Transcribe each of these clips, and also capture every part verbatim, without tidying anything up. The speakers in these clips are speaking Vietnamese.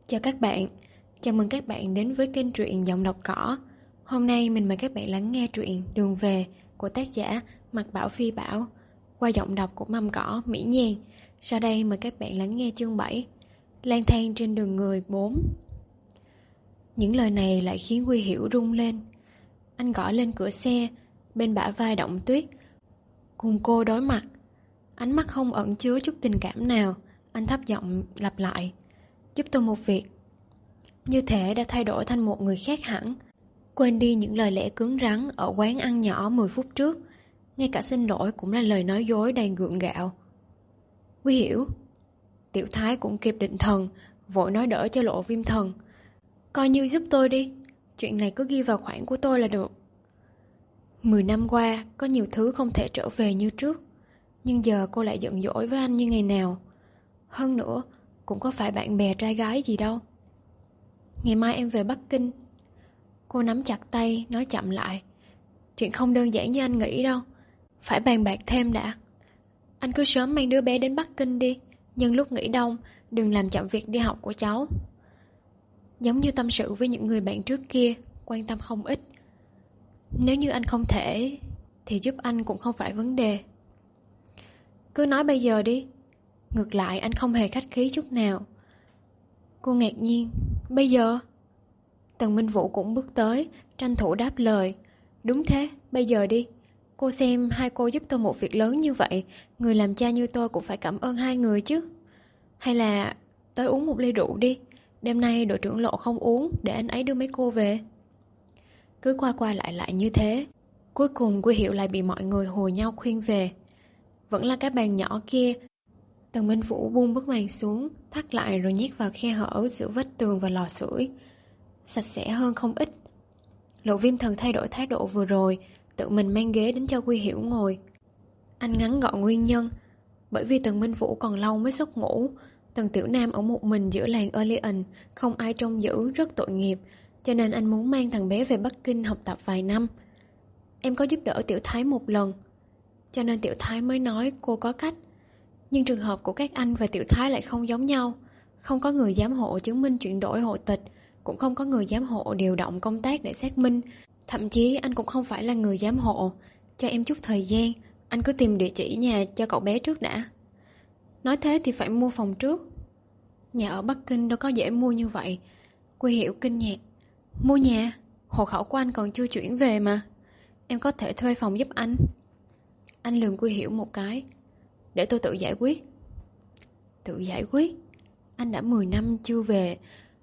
Chào các bạn, chào mừng các bạn đến với kênh truyện Giọng Đọc Cỏ. Hôm nay mình mời các bạn lắng nghe truyện Đường Về của tác giả Mạc Bảo Phi Bảo qua giọng đọc của Mầm Cỏ Mỹ Nhan. Sau đây mời các bạn lắng nghe chương bảy, Lang thang trên đường người bốn. Những lời này lại khiến Quy Hiểu rung lên. Anh gõ lên cửa xe, bên bả vai Động Tuyết, cùng cô đối mặt. Ánh mắt không ẩn chứa chút tình cảm nào. Anh thấp giọng lặp lại: giúp tôi một việc. Như thể đã thay đổi thành một người khác hẳn, quên đi những lời lẽ cứng rắn ở quán ăn nhỏ mười phút trước. Ngay cả xin lỗi cũng là lời nói dối đầy gượng gạo. Quy Hiểu. Tiểu Thái cũng kịp định thần, vội nói đỡ cho Lộ Viêm Thần: coi như giúp tôi đi, chuyện này cứ ghi vào khoản của tôi là được. Mười năm qua, có nhiều thứ không thể trở về như trước, nhưng giờ cô lại giận dỗi với anh như ngày nào. Hơn nữa, cũng có phải bạn bè trai gái gì đâu. Ngày mai em về Bắc Kinh. Cô nắm chặt tay, nói chậm lại: chuyện không đơn giản như anh nghĩ đâu, phải bàn bạc thêm đã. Anh cứ sớm mang đứa bé đến Bắc Kinh đi, nhưng lúc nghỉ đông đừng làm chậm việc đi học của cháu. Giống như tâm sự với những người bạn trước kia, quan tâm không ít. Nếu như anh không thể, thì giúp anh cũng không phải vấn đề. Cứ nói bây giờ đi. Ngược lại anh không hề khách khí chút nào. Cô ngạc nhiên: bây giờ? Tần Minh Vũ cũng bước tới, tranh thủ đáp lời: đúng thế, bây giờ đi. Cô xem hai cô giúp tôi một việc lớn như vậy, người làm cha như tôi cũng phải cảm ơn hai người chứ. Hay là tới uống một ly rượu đi, đêm nay đội trưởng Lộ không uống, để anh ấy đưa mấy cô về. Cứ qua qua lại lại như thế, cuối cùng Quy Hiểu lại bị mọi người hùa nhau khuyên về. Vẫn là cái bàn nhỏ kia. Tần Minh Vũ buông bức màn xuống, thắt lại rồi nhét vào khe hở giữa vách tường và lò sưởi. Sạch sẽ hơn không ít. Lộ Viêm Thần thay đổi thái độ vừa rồi, tự mình mang ghế đến cho Quy Hiểu ngồi. Anh ngắn gọn nguyên nhân: bởi vì Tần Minh Vũ còn lâu mới giấc ngủ. Tần Tiểu Nam ở một mình giữa làng Orleans, không ai trông giữ, rất tội nghiệp, cho nên anh muốn mang thằng bé về Bắc Kinh học tập vài năm. Em có giúp đỡ Tiểu Thái một lần, cho nên Tiểu Thái mới nói cô có cách. Nhưng trường hợp của các anh và Tiểu Thái lại không giống nhau. Không có người giám hộ chứng minh chuyển đổi hộ tịch, cũng không có người giám hộ điều động công tác để xác minh. Thậm chí anh cũng không phải là người giám hộ. Cho em chút thời gian, anh cứ tìm địa chỉ nhà cho cậu bé trước đã. Nói thế thì phải mua phòng trước. Nhà ở Bắc Kinh đâu có dễ mua như vậy. Quy Hiểu kinh ngạc: mua nhà? Hộ khẩu của anh còn chưa chuyển về mà. Em có thể thuê phòng giúp anh. Anh lườm Quy Hiểu một cái: để tôi tự giải quyết. Tự giải quyết? Anh đã mười năm chưa về.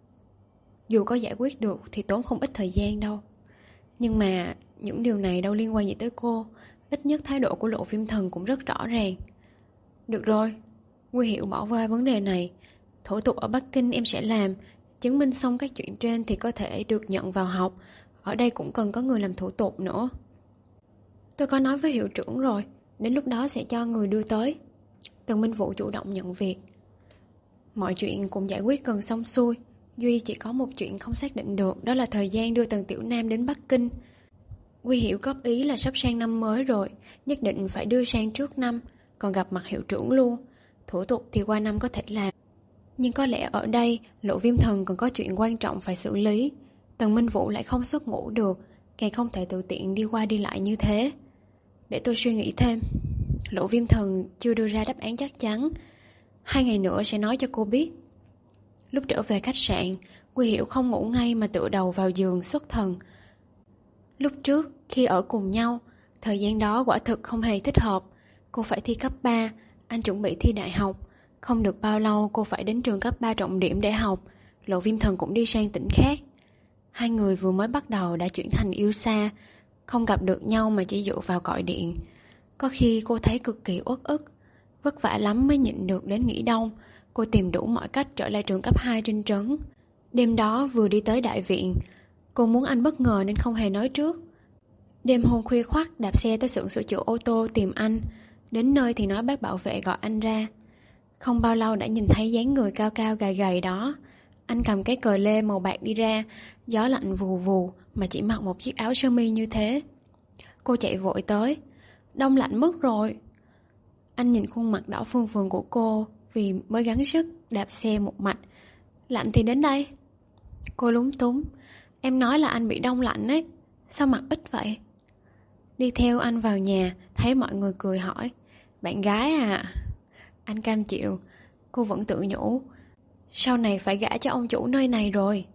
Dù có giải quyết được thì tốn không ít thời gian đâu. Nhưng mà những điều này đâu liên quan gì tới cô. Ít nhất thái độ của Lộ Viêm Thần cũng rất rõ ràng. Được rồi, Quy Hiểu bỏ qua vấn đề này. Thủ tục ở Bắc Kinh em sẽ làm. Chứng minh xong các chuyện trên thì có thể được nhận vào học. Ở đây cũng cần có người làm thủ tục nữa. Tôi có nói với hiệu trưởng rồi, đến lúc đó sẽ cho người đưa tới. Tần Minh Vũ chủ động nhận việc. Mọi chuyện cũng giải quyết gần xong xuôi. Duy chỉ có một chuyện không xác định được, đó là thời gian đưa Tần Tiểu Nam đến Bắc Kinh. Quy Hiểu góp ý là sắp sang năm mới rồi, nhất định phải đưa sang trước năm, còn gặp mặt hiệu trưởng luôn. Thủ tục thì qua năm có thể làm. Nhưng có lẽ ở đây Lộ Viêm Thần còn có chuyện quan trọng phải xử lý. Tần Minh Vũ lại không xuất ngủ được, càng không thể tự tiện đi qua đi lại như thế. Để tôi suy nghĩ thêm. Lộ Viêm Thần chưa đưa ra đáp án chắc chắn. Hai ngày nữa sẽ nói cho cô biết. Lúc trở về khách sạn, Quy Hiểu không ngủ ngay mà tựa đầu vào giường xuất thần. Lúc trước khi ở cùng nhau, thời gian đó quả thực không hề thích hợp. Cô phải thi cấp ba, anh chuẩn bị thi đại học. Không được bao lâu cô phải đến trường cấp ba trọng điểm để học. Lộ Viêm Thần cũng đi sang tỉnh khác. Hai người vừa mới bắt đầu đã chuyển thành yêu xa, không gặp được nhau mà chỉ dựa vào gọi điện. Có khi cô thấy cực kỳ uất ức. Vất vả lắm mới nhịn được đến nghỉ đông. Cô tìm đủ mọi cách trở lại trường cấp hai trên trấn. Đêm đó vừa đi tới đại viện, cô muốn anh bất ngờ nên không hề nói trước. Đêm hôm khuya khoắt đạp xe tới xưởng sửa chữa ô tô tìm anh. Đến nơi thì nói bác bảo vệ gọi anh ra. Không bao lâu đã nhìn thấy dáng người cao cao gầy gầy đó. Anh cầm cái cờ lê màu bạc đi ra. Gió lạnh vù vù mà chỉ mặc một chiếc áo sơ mi như thế. Cô chạy vội tới: đông lạnh mất rồi. Anh nhìn khuôn mặt đỏ phừng phừng của cô vì mới gắng sức đạp xe một mạch. Lạnh thì đến đây. Cô lúng túng. Em nói là anh bị đông lạnh ấy. Sao mặc ít vậy? Đi theo anh vào nhà, thấy mọi người cười hỏi, bạn gái à? Anh cam chịu. Cô vẫn tự nhủ, sau này phải gả cho ông chủ nơi này rồi.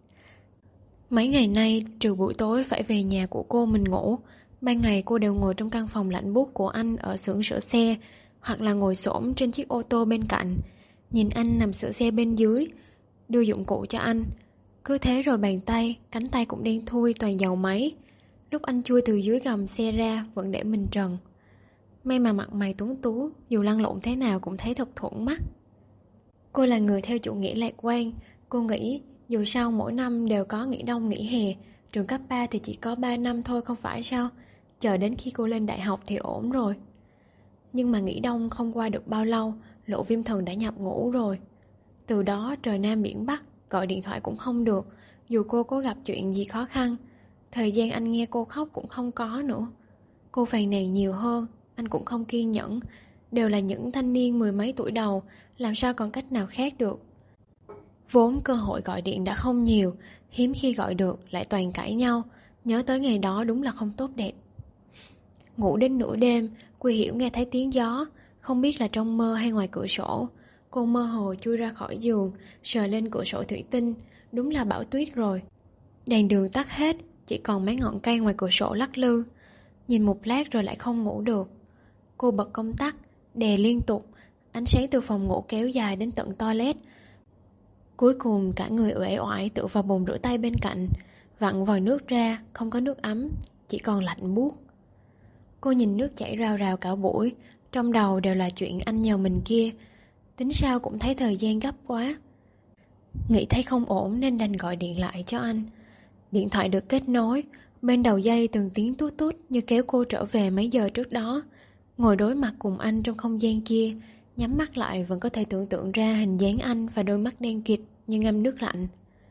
Mấy ngày nay, trừ buổi tối phải về nhà của cô mình ngủ, ban ngày cô đều ngồi trong căn phòng lạnh buốt của anh ở xưởng sửa xe, hoặc là ngồi xổm trên chiếc ô tô bên cạnh, nhìn anh nằm sửa xe bên dưới, đưa dụng cụ cho anh. Cứ thế rồi bàn tay, cánh tay cũng đen thui toàn dầu máy. Lúc anh chui từ dưới gầm xe ra vẫn để mình trần. May mà mặt mày tuấn tú, dù lăn lộn thế nào cũng thấy thật thuận mắt. Cô là người theo chủ nghĩa lạc quan. Cô nghĩ dù sao mỗi năm đều có nghỉ đông nghỉ hè, trường cấp ba thì chỉ có ba năm thôi không phải sao? Chờ đến khi cô lên đại học thì ổn rồi. Nhưng mà nghỉ đông không qua được bao lâu, Lộ Viêm Thần đã nhập ngũ rồi. Từ đó trời Nam biển Bắc, gọi điện thoại cũng không được. Dù cô có gặp chuyện gì khó khăn, thời gian anh nghe cô khóc cũng không có nữa. Cô phàn nàn nhiều hơn, anh cũng không kiên nhẫn. Đều là những thanh niên mười mấy tuổi đầu, làm sao còn cách nào khác được. Vốn cơ hội gọi điện đã không nhiều, hiếm khi gọi được lại toàn cãi nhau. Nhớ tới ngày đó đúng là không tốt đẹp. Ngủ đến nửa đêm, Quy Hiểu nghe thấy tiếng gió, không biết là trong mơ hay ngoài cửa sổ. Cô mơ hồ chui ra khỏi giường, sờ lên cửa sổ thủy tinh. Đúng là bão tuyết rồi. Đèn đường tắt hết, chỉ còn mấy ngọn cây ngoài cửa sổ lắc lư. Nhìn một lát rồi lại không ngủ được. Cô bật công tắc, đè liên tục. Ánh sáng từ phòng ngủ kéo dài đến tận toilet. Cuối cùng cả người uể oải tựa vào bồn rửa tay bên cạnh. Vặn vòi nước ra, không có nước ấm, chỉ còn lạnh buốt. Cô nhìn nước chảy rào rào cả buổi, trong đầu đều là chuyện anh nhờ mình kia. Tính sao cũng thấy thời gian gấp quá. Nghĩ thấy không ổn nên đành gọi điện lại cho anh. Điện thoại được kết nối, bên đầu dây từng tiếng tút tút như kéo cô trở về mấy giờ trước đó. Ngồi đối mặt cùng anh trong không gian kia, nhắm mắt lại vẫn có thể tưởng tượng ra hình dáng anh và đôi mắt đen kịt như ngâm nước lạnh.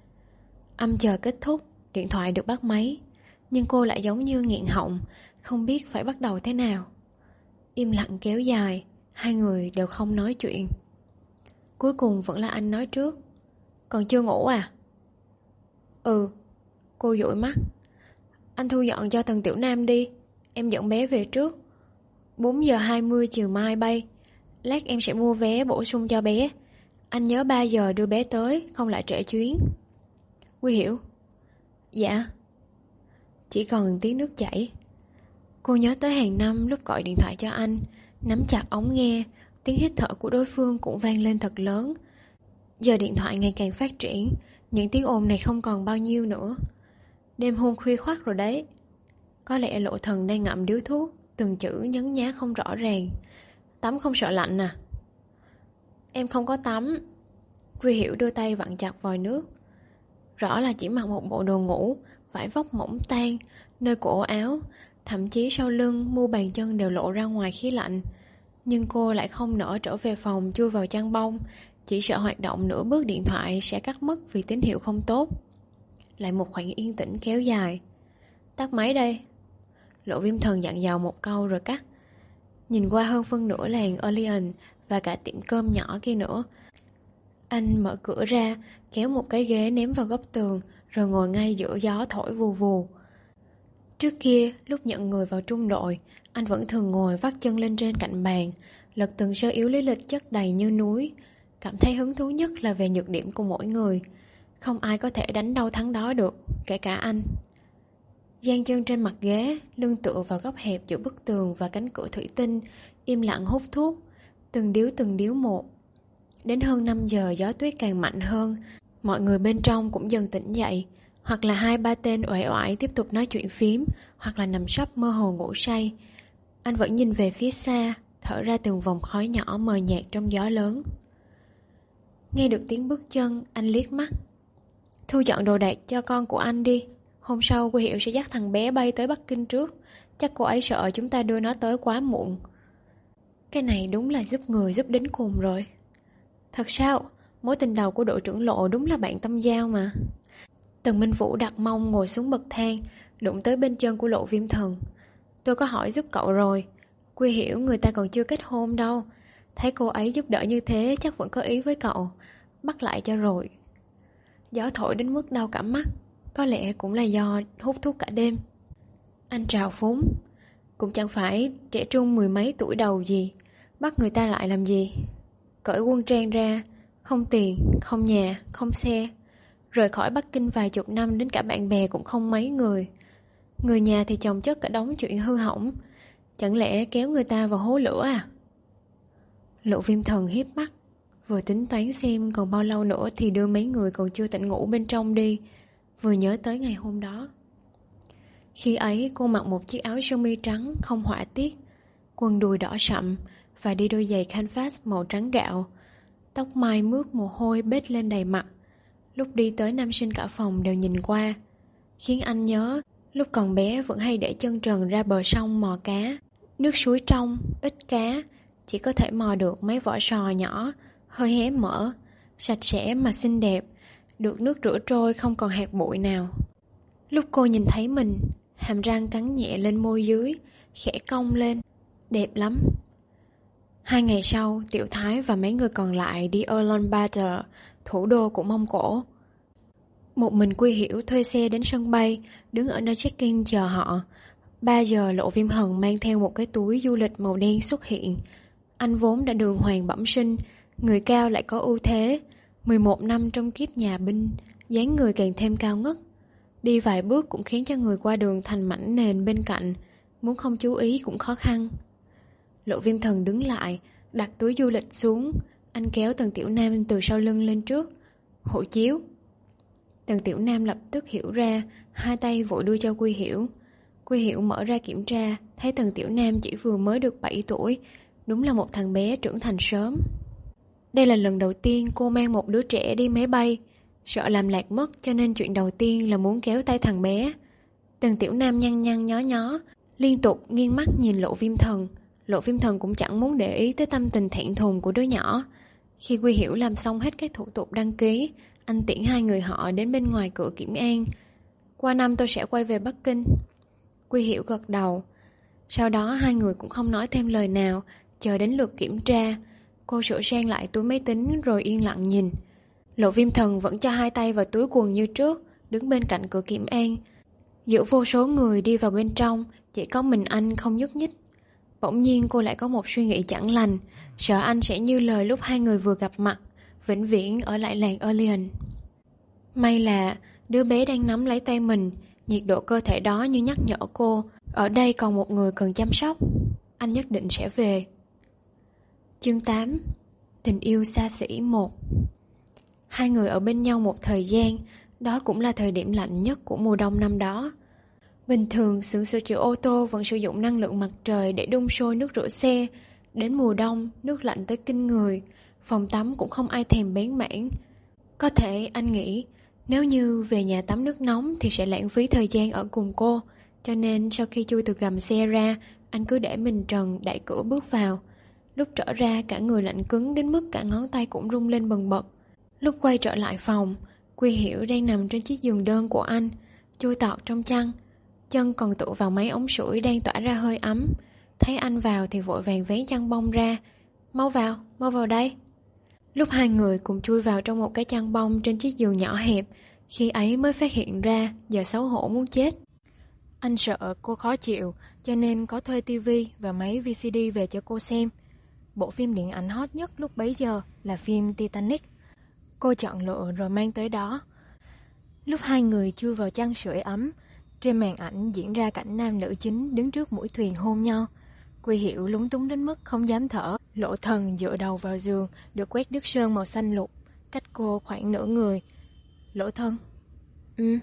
Âm chờ kết thúc, điện thoại được bắt máy. Nhưng cô lại giống như nghẹn họng, không biết phải bắt đầu thế nào. Im lặng kéo dài, hai người đều không nói chuyện. Cuối cùng vẫn là anh nói trước. Còn chưa ngủ à? Ừ. Cô dụi mắt. Anh thu dọn cho Tần Tiểu Nam đi, em dẫn bé về trước. Bốn giờ hai mươi chiều mai bay. Lát em sẽ mua vé bổ sung cho bé. Anh nhớ ba giờ đưa bé tới, không lại trễ chuyến. Quy Hiểu. Dạ. Chỉ còn tiếng nước chảy. Cô nhớ tới hàng năm lúc gọi điện thoại cho anh, nắm chặt ống nghe, tiếng hít thở của đối phương cũng vang lên thật lớn. Giờ điện thoại ngày càng phát triển, những tiếng ồn này không còn bao nhiêu nữa. Đêm hôm khuya khoắt rồi đấy. Có lẽ Lộ Thần đang ngậm điếu thuốc, từng chữ nhấn nhá không rõ ràng. Tắm không sợ lạnh à? Em không có tắm. Quy Hiểu đưa tay vặn chặt vòi nước. Rõ là chỉ mặc một bộ đồ ngủ, vải vóc mỏng tan, nơi cổ áo, thậm chí sau lưng, mu bàn chân đều lộ ra ngoài khí lạnh. Nhưng cô lại không nỡ trở về phòng chui vào chăn bông, chỉ sợ hoạt động nửa bước điện thoại sẽ cắt mất vì tín hiệu không tốt. Lại một khoảng yên tĩnh kéo dài. Tắt máy đây. Lộ Viêm Thần dặn dò một câu rồi cắt. Nhìn qua hơn phân nửa làng Orleans và cả tiệm cơm nhỏ kia nữa. Anh mở cửa ra, kéo một cái ghế ném vào góc tường, rồi ngồi ngay giữa gió thổi vù vù. Trước kia, lúc nhận người vào trung đội, anh vẫn thường ngồi vắt chân lên trên cạnh bàn, lật từng sơ yếu lý lịch chất đầy như núi. Cảm thấy hứng thú nhất là về nhược điểm của mỗi người. Không ai có thể đánh đâu thắng đó được, kể cả anh. Dang chân trên mặt ghế, lưng tựa vào góc hẹp giữa bức tường và cánh cửa thủy tinh, im lặng hút thuốc, từng điếu từng điếu một. Đến hơn năm giờ gió tuyết càng mạnh hơn, mọi người bên trong cũng dần tỉnh dậy, hoặc là hai ba tên uể oải tiếp tục nói chuyện phím, hoặc là nằm sấp mơ hồ ngủ say. Anh vẫn nhìn về phía xa, thở ra từng vòng khói nhỏ mờ nhạt trong gió lớn. Nghe được tiếng bước chân, anh liếc mắt. Thu dọn đồ đạc cho con của anh đi. Hôm sau Quy Hiểu sẽ dắt thằng bé bay tới Bắc Kinh trước. Chắc cô ấy sợ chúng ta đưa nó tới quá muộn. Cái này đúng là giúp người giúp đến cùng rồi. Thật sao? Mối tình đầu của đội trưởng Lộ đúng là bạn tâm giao mà. Tần Minh Vũ đặt mông ngồi xuống bậc thang, đụng tới bên chân của Lộ Viêm Thần. Tôi có hỏi giúp cậu rồi. Quy Hiểu người ta còn chưa kết hôn đâu. Thấy cô ấy giúp đỡ như thế chắc vẫn có ý với cậu. Bắt lại cho rồi. Gió thổi đến mức đau cả mắt. Có lẽ cũng là do hút thuốc cả đêm. Anh trào phúng. Cũng chẳng phải trẻ trung mười mấy tuổi đầu gì, bắt người ta lại làm gì. Cởi quân trang ra, không tiền, không nhà, không xe. Rời khỏi Bắc Kinh vài chục năm đến cả bạn bè cũng không mấy người. Người nhà thì chồng chất cả đống chuyện hư hỏng. Chẳng lẽ kéo người ta vào hố lửa à? Lộ Viêm Thần hiếp mắt, vừa tính toán xem còn bao lâu nữa thì đưa mấy người còn chưa tỉnh ngủ bên trong đi, vừa nhớ tới ngày hôm đó. Khi ấy cô mặc một chiếc áo sơ mi trắng không họa tiết, quần đùi đỏ sậm và đi đôi giày canvas màu trắng gạo. Tóc mai mướt mồ hôi bết lên đầy mặt. Lúc đi tới nam sinh cả phòng đều nhìn qua, khiến anh nhớ lúc còn bé vẫn hay để chân trần ra bờ sông mò cá. Nước suối trong, ít cá, chỉ có thể mò được mấy vỏ sò nhỏ, hơi hé mở, sạch sẽ mà xinh đẹp, được nước rửa trôi không còn hạt bụi nào. Lúc cô nhìn thấy mình, hàm răng cắn nhẹ lên môi dưới, khẽ cong lên, đẹp lắm. Hai ngày sau, Tiểu Thái và mấy người còn lại đi Ulaanbaatar, thủ đô của Mông Cổ. Một mình Quy Hiểu thuê xe đến sân bay, đứng ở nơi check-in chờ họ. Ba giờ Lộ Viêm Hần mang theo một cái túi du lịch màu đen xuất hiện. Anh vốn đã đường hoàng bẩm sinh, người cao lại có ưu thế. mười một năm trong kiếp nhà binh, dáng người càng thêm cao ngất. Đi vài bước cũng khiến cho người qua đường thành mảnh nền bên cạnh, muốn không chú ý cũng khó khăn. Lộ Viêm Thần đứng lại, đặt túi du lịch xuống. Anh kéo Tần Tiểu Nam từ sau lưng lên trước. Hộ chiếu. Tần Tiểu Nam lập tức hiểu ra, hai tay vội đưa cho Quy Hiểu. Quy Hiểu mở ra kiểm tra, thấy Tần Tiểu Nam chỉ vừa mới được bảy tuổi, đúng là một thằng bé trưởng thành sớm. Đây là lần đầu tiên cô mang một đứa trẻ đi máy bay, sợ làm lạc mất cho nên chuyện đầu tiên là muốn kéo tay thằng bé. Tần Tiểu Nam nhăn nhăn nhó nhó, liên tục nghiêng mắt nhìn Lộ Viêm Thần. Lộ Viêm Thần cũng chẳng muốn để ý tới tâm tình thẹn thùng của đứa nhỏ. Khi Quy Hiểu làm xong hết các thủ tục đăng ký, anh tiễn hai người họ đến bên ngoài cửa kiểm an. Qua năm tôi sẽ quay về Bắc Kinh. Quy Hiểu gật đầu. Sau đó hai người cũng không nói thêm lời nào, chờ đến lượt kiểm tra. Cô sửa sang lại túi máy tính rồi yên lặng nhìn. Lộ Viêm Thần vẫn cho hai tay vào túi quần như trước, đứng bên cạnh cửa kiểm an. Giữa vô số người đi vào bên trong, chỉ có mình anh không nhúc nhích. Bỗng nhiên cô lại có một suy nghĩ chẳng lành, sợ anh sẽ như lời lúc hai người vừa gặp mặt, vĩnh viễn ở lại làng Orleans. May là đứa bé đang nắm lấy tay mình, nhiệt độ cơ thể đó như nhắc nhở cô, ở đây còn một người cần chăm sóc. Anh nhất định sẽ về. Chương tám. Tình yêu xa xỉ một. Hai người ở bên nhau một thời gian, đó cũng là thời điểm lạnh nhất của mùa đông năm đó. Bình thường, xưởng sửa chữa ô tô vẫn sử dụng năng lượng mặt trời để đun sôi nước rửa xe. Đến mùa đông, nước lạnh tới kinh người, phòng tắm cũng không ai thèm bén mảng. Có thể anh nghĩ, nếu như về nhà tắm nước nóng thì sẽ lãng phí thời gian ở cùng cô. Cho nên sau khi chui từ gầm xe ra, anh cứ để mình trần đẩy cửa bước vào. Lúc trở ra cả người lạnh cứng đến mức cả ngón tay cũng rung lên bần bật. Lúc quay trở lại phòng, Quy Hiểu đang nằm trên chiếc giường đơn của anh, chui tọt trong chăn. Chân còn tựa vào mấy ống sưởi đang tỏa ra hơi ấm. Thấy anh vào thì vội vàng vén chăn bông ra. Mau vào, mau vào đây. Lúc hai người cùng chui vào trong một cái chăn bông trên chiếc giường nhỏ hẹp, khi ấy mới phát hiện ra giờ xấu hổ muốn chết. Anh sợ cô khó chịu, cho nên có thuê tivi và máy vê xê đê về cho cô xem. Bộ phim điện ảnh hot nhất lúc bấy giờ là phim Titanic. Cô chọn lựa rồi mang tới đó. Lúc hai người chui vào chăn sưởi ấm, trên màn ảnh diễn ra cảnh nam nữ chính đứng trước mũi thuyền hôn nhau. Quy Hiểu lúng túng đến mức không dám thở. Lộ Thần dựa đầu vào giường, được quét nước sơn màu xanh lục, cách cô khoảng nửa người. Lộ Thần. Ừ.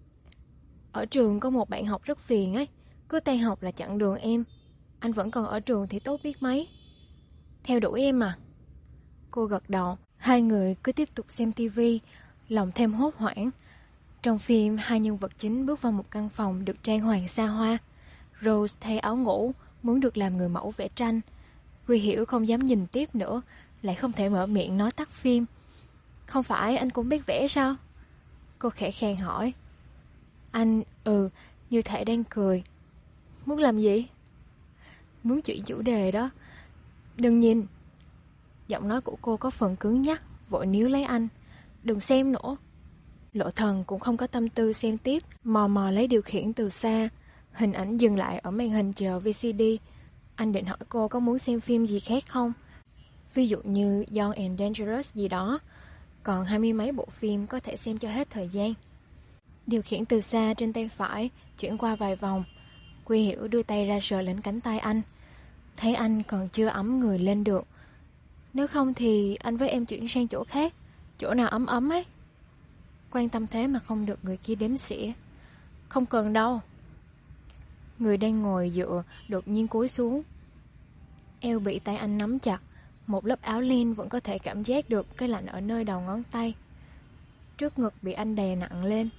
Ở trường có một bạn học rất phiền ấy, cứ tan học là chặn đường em. Anh vẫn còn ở trường thì tốt biết mấy. Theo đuổi em à? Cô gật đầu. Hai người cứ tiếp tục xem tivi, lòng thêm hốt hoảng. Trong phim, hai nhân vật chính bước vào một căn phòng được trang hoàng xa hoa. Rose thay áo ngủ, muốn được làm người mẫu vẽ tranh. Quy Hiểu không dám nhìn tiếp nữa, lại không thể mở miệng nói tắt phim. Không phải anh cũng biết vẽ sao? Cô khẽ khàng hỏi. Anh, ừ, như thể đang cười. Muốn làm gì? Muốn chuyển chủ đề đó. Đừng nhìn. Giọng nói của cô có phần cứng nhắc, vội níu lấy anh. Đừng xem nữa. Lộ Thần cũng không có tâm tư xem tiếp, mò mò lấy điều khiển từ xa. Hình ảnh dừng lại ở màn hình chờ vê xê đê. Anh định hỏi cô có muốn xem phim gì khác không? Ví dụ như Young and Dangerous gì đó. Còn hai mươi mấy bộ phim có thể xem cho hết thời gian. Điều khiển từ xa trên tay phải, chuyển qua vài vòng. Quy Hiểu đưa tay ra sờ lên cánh tay anh. Thấy anh còn chưa ấm người lên được. Nếu không thì anh với em chuyển sang chỗ khác, chỗ nào ấm ấm ấy. Quan tâm thế mà không được người kia đếm xỉa. Không cần đâu. Người đang ngồi dựa đột nhiên cúi xuống. Eo bị tay anh nắm chặt. Một lớp áo len vẫn có thể cảm giác được cái lạnh ở nơi đầu ngón tay. Trước ngực bị anh đè nặng lên.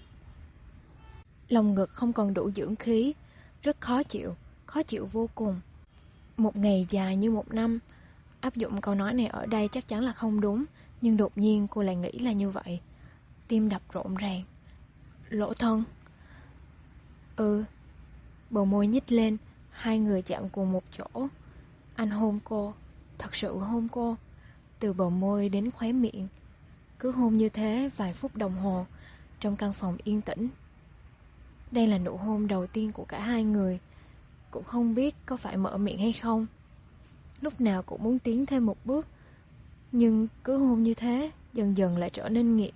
Lòng ngực không còn đủ dưỡng khí. Rất khó chịu, khó chịu vô cùng. Một ngày dài như một năm. Áp dụng câu nói này ở đây chắc chắn là không đúng. Nhưng đột nhiên cô lại nghĩ là như vậy. Tim đập rộn ràng. Lộ Thần. Ừ. Bờ môi nhích lên. Hai người chạm cùng một chỗ. Anh hôn cô. Thật sự hôn cô. Từ bờ môi đến khóe miệng. Cứ hôn như thế vài phút đồng hồ. Trong căn phòng yên tĩnh. Đây là nụ hôn đầu tiên của cả hai người. Cũng không biết có phải mở miệng hay không. Lúc nào cũng muốn tiến thêm một bước. Nhưng cứ hôn như thế dần dần lại trở nên nghiện.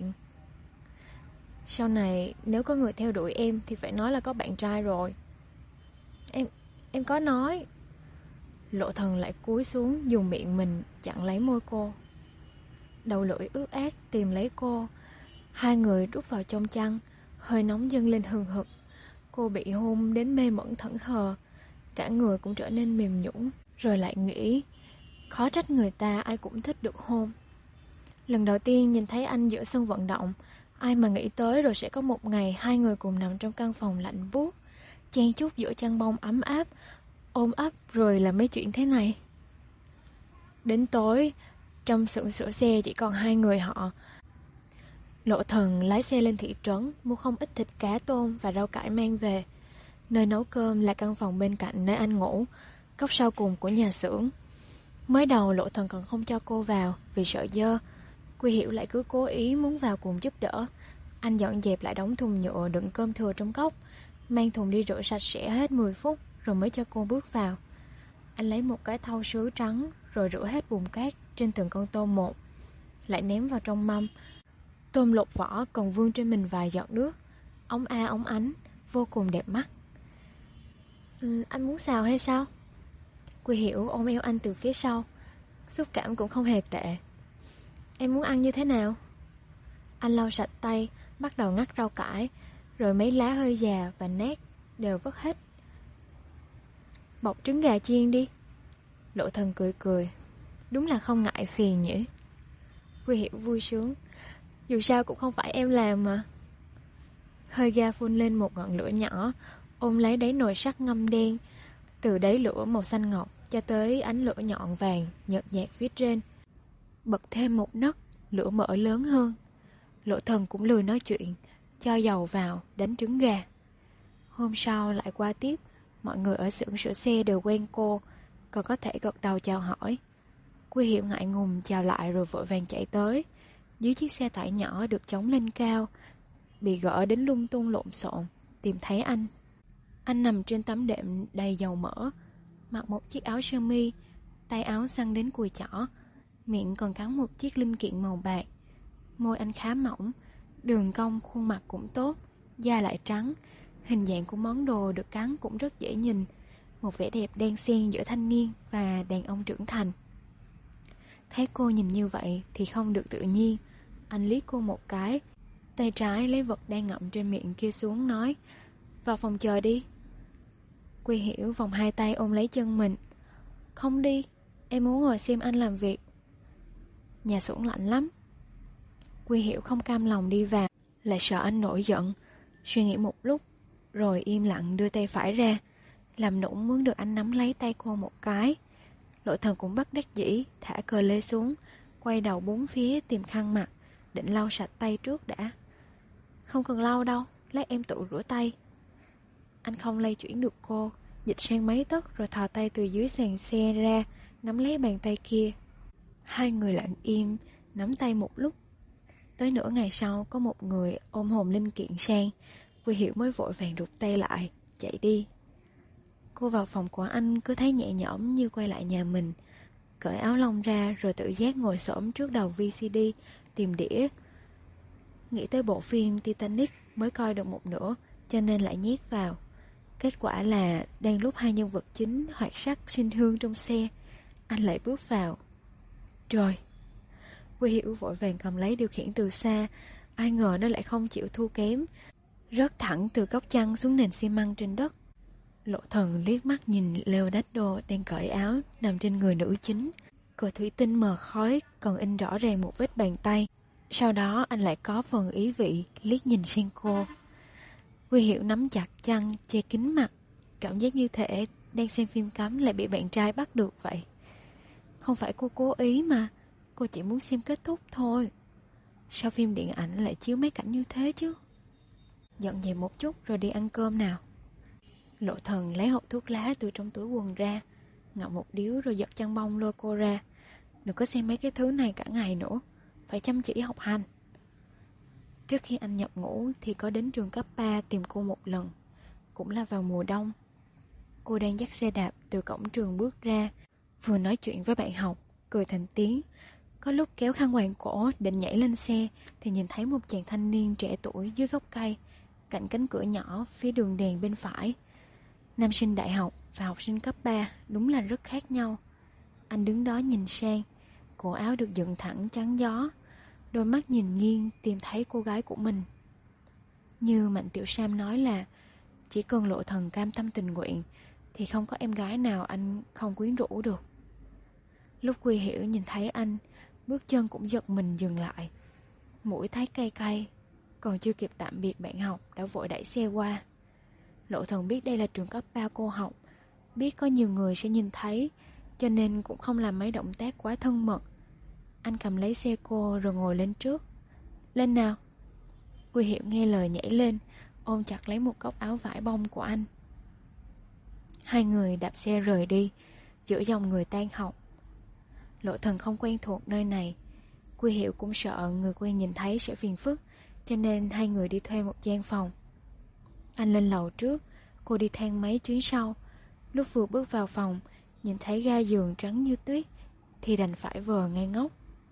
Sau này nếu có người theo đuổi em thì phải nói là có bạn trai rồi. Em, em có nói. Lộ Thần lại cúi xuống dùng miệng mình chặn lấy môi cô. Đầu lưỡi ướt át tìm lấy cô. Hai người rút vào trong chăn. Hơi nóng dâng lên hừng hực. Cô bị hôn đến mê mẩn thẫn thờ. Cả người cũng trở nên mềm nhũn. Rồi lại nghĩ, khó trách người ta ai cũng thích được hôn. Lần đầu tiên nhìn thấy anh giữa sân vận động, ai mà nghĩ tới rồi sẽ có một ngày hai người cùng nằm trong căn phòng lạnh buốt, chen chúc giữa chăn bông ấm áp, ôm ấp rồi là mấy chuyện thế này. Đến tối, trong xưởng sửa xe chỉ còn hai người họ. Lộ Thần lái xe lên thị trấn, mua không ít thịt cá tôm và rau cải mang về. Nơi nấu cơm là căn phòng bên cạnh nơi anh ngủ, góc sau cùng của nhà xưởng. Mới đầu Lộ Thần còn không cho cô vào vì sợ dơ. Quy Hiểu lại cứ cố ý muốn vào cùng giúp đỡ. Anh dọn dẹp lại đống thùng nhựa đựng cơm thừa trong cốc, mang thùng đi rửa sạch sẽ hết mười phút rồi mới cho cô bước vào. Anh lấy một cái thau sứ trắng rồi rửa hết bùn cát trên từng con tôm một, lại ném vào trong mâm. Tôm lột vỏ còn vương trên mình vài giọt nước, óng a óng ánh, vô cùng đẹp mắt. Ừ, anh muốn xào hay sao? Quy Hiểu ôm eo anh từ phía sau. Xúc cảm cũng không hề tệ. Em muốn ăn như thế nào? Anh lau sạch tay, bắt đầu ngắt rau cải, rồi mấy lá hơi già và nát đều vứt hết. Bọc trứng gà chiên đi. Lộ Thần cười cười. Đúng là không ngại phiền nhỉ. Quy Hiểu vui sướng. Dù sao cũng không phải em làm mà. Hơi ga phun lên một ngọn lửa nhỏ, ôm lấy đáy nồi sắt ngâm đen. Từ đáy lửa màu xanh ngọc cho tới ánh lửa nhọn vàng nhợt nhạt phía trên. Bật thêm một nấc, lửa mở lớn hơn. Lộ Thần cũng lười nói chuyện, cho dầu vào, đánh trứng gà. Hôm sau lại qua tiếp, mọi người ở xưởng sửa xe đều quen cô, còn có thể gật đầu chào hỏi. Quy Hiểu ngại ngùng chào lại rồi vội vàng chạy tới. Dưới chiếc xe tải nhỏ được chống lên cao, bị gỡ đến lung tung lộn xộn, tìm thấy anh. Anh nằm trên tấm đệm đầy dầu mỡ, mặc một chiếc áo sơ mi, tay áo xăn đến cùi chỏ, miệng còn cắn một chiếc linh kiện màu bạc. Môi anh khá mỏng, đường cong khuôn mặt cũng tốt, da lại trắng, hình dạng của món đồ được cắn cũng rất dễ nhìn, một vẻ đẹp đan xen giữa thanh niên và đàn ông trưởng thành. Thấy cô nhìn như vậy thì không được tự nhiên, anh liếc cô một cái, tay trái lấy vật đang ngậm trên miệng kia xuống nói, vào phòng chờ đi. Quy Hiểu vòng hai tay ôm lấy chân mình. Không đi, em muốn ngồi xem anh làm việc. Nhà xưởng lạnh lắm. Quy Hiểu không cam lòng đi vào, lại sợ anh nổi giận. Suy nghĩ một lúc, rồi im lặng đưa tay phải ra, làm nũng muốn được anh nắm lấy tay cô một cái. Lộ Thần cũng bất đắc dĩ, thả cờ lê xuống, quay đầu bốn phía tìm khăn mặt, định lau sạch tay trước đã. Không cần lau đâu, lát em tự rửa tay. Anh không lay chuyển được cô, dịch sang mấy tấc rồi thò tay từ dưới sàn xe ra, nắm lấy bàn tay kia. Hai người lặng im, nắm tay một lúc. Tới nửa ngày sau, có một người ôm hồn linh kiện sang. Quy Hiểu mới vội vàng rụt tay lại, chạy đi. Cô vào phòng của anh cứ thấy nhẹ nhõm như quay lại nhà mình. Cởi áo lông ra rồi tự giác ngồi xổm trước đầu vê xê đê tìm đĩa. Nghĩ tới bộ phim Titanic mới coi được một nửa, cho nên lại nhét vào. Kết quả là đang lúc hai nhân vật chính hoạt sắc sinh hương trong xe, anh lại bước vào. Trời! Quy Hiểu vội vàng cầm lấy điều khiển từ xa, ai ngờ nó lại không chịu thua kém, rớt thẳng từ góc chăn xuống nền xi măng trên đất. Lộ Thần liếc mắt nhìn Leonardo đang cởi áo nằm trên người nữ chính. Cờ thủy tinh mờ khói còn in rõ ràng một vết bàn tay. Sau đó anh lại có phần ý vị liếc nhìn sang cô. Quy Hiểu nắm chặt chăn che kín mặt, cảm giác như thể đang xem phim cấm lại bị bạn trai bắt được vậy. Không phải cô cố ý mà, cô chỉ muốn xem kết thúc thôi. Sao phim điện ảnh lại chiếu mấy cảnh như thế chứ? Dọn dẹp một chút rồi đi ăn cơm nào. Lộ Thần lấy hộp thuốc lá từ trong túi quần ra, ngậm một điếu rồi giật chăn bông lôi cô ra. Đừng có xem mấy cái thứ này cả ngày nữa, phải chăm chỉ học hành. Trước khi anh nhập ngũ thì có đến trường cấp ba tìm cô một lần, cũng là vào mùa đông. Cô đang dắt xe đạp từ cổng trường bước ra, vừa nói chuyện với bạn học, cười thành tiếng. Có lúc kéo khăn quàng cổ định nhảy lên xe thì nhìn thấy một chàng thanh niên trẻ tuổi dưới gốc cây, cạnh cánh cửa nhỏ phía đường đèn bên phải. Nam sinh đại học và học sinh cấp ba đúng là rất khác nhau. Anh đứng đó nhìn sang, cổ áo được dựng thẳng chắn gió, đôi mắt nhìn nghiêng tìm thấy cô gái của mình. Như Mạnh Tiểu Sam nói là chỉ cần Lộ Thần cam tâm tình nguyện thì không có em gái nào anh không quyến rũ được. Lúc Quy Hiểu nhìn thấy anh, bước chân cũng giật mình dừng lại. Mũi thấy cay cay, còn chưa kịp tạm biệt bạn học đã vội đẩy xe qua. Lộ Thần biết đây là trường cấp ba cô học, biết có nhiều người sẽ nhìn thấy, cho nên cũng không làm mấy động tác quá thân mật. Anh cầm lấy xe cô rồi ngồi lên trước. Lên nào. Quy Hiểu nghe lời nhảy lên, ôm chặt lấy một góc áo vải bông của anh. Hai người đạp xe rời đi, giữa dòng người tan học. Lộ Thần không quen thuộc nơi này, Quy Hiểu cũng sợ người quen nhìn thấy sẽ phiền phức, cho nên hai người đi thuê một gian phòng. Anh lên lầu trước, cô đi thang máy chuyến sau. Lúc vừa bước vào phòng, nhìn thấy ga giường trắng như tuyết thì đành phải vờ ngây ngốc.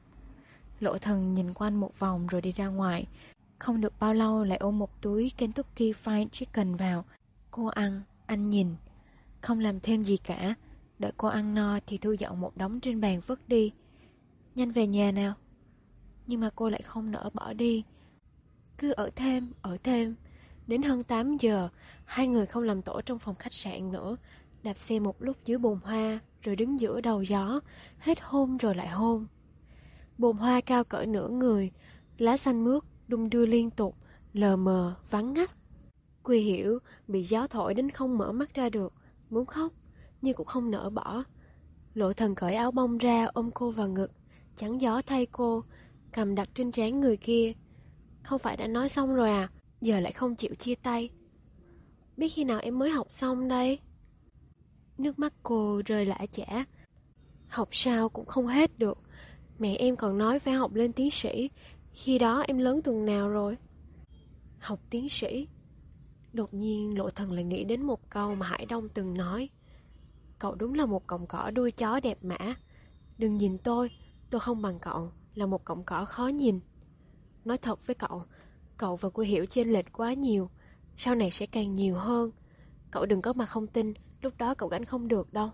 Lộ Thần nhìn quanh một vòng rồi đi ra ngoài. Không được bao lâu lại ôm một túi Kentucky Fried Chicken vào. Cô ăn, anh nhìn, không làm thêm gì cả. Đợi cô ăn no thì thu dọn một đống trên bàn vứt đi. Nhanh về nhà nào. Nhưng mà cô lại không nỡ bỏ đi, cứ ở thêm, ở thêm. Đến hơn tám giờ, hai người không làm tổ trong phòng khách sạn nữa, đạp xe một lúc dưới bồn hoa, rồi đứng giữa đầu gió, hết hôn rồi lại hôn. Bồn hoa cao cỡ nửa người, lá xanh mướt đung đưa liên tục, lờ mờ, vắng ngắt. Quy Hiểu bị gió thổi đến không mở mắt ra được, muốn khóc, nhưng cũng không nỡ bỏ. Lộ Thần cởi áo bông ra ôm cô vào ngực, chắn gió thay cô, cầm đặt trên trán người kia. Không phải đã nói xong rồi à, giờ lại không chịu chia tay. Biết khi nào em mới học xong đây? Nước mắt cô rơi lã chã. Học sao cũng không hết được. Mẹ em còn nói phải học lên tiến sĩ. Khi đó em lớn từng nào rồi? Học tiến sĩ. Đột nhiên Lộ Thần lại nghĩ đến một câu mà Hải Đông từng nói. Cậu đúng là một cọng cỏ đuôi chó đẹp mã. Đừng nhìn tôi, tôi không bằng cậu, là một cọng cỏ khó nhìn. Nói thật với cậu, cậu và Quy Hiểu chênh lệch quá nhiều, sau này sẽ càng nhiều hơn. Cậu đừng có mà không tin, lúc đó cậu gánh không được đâu.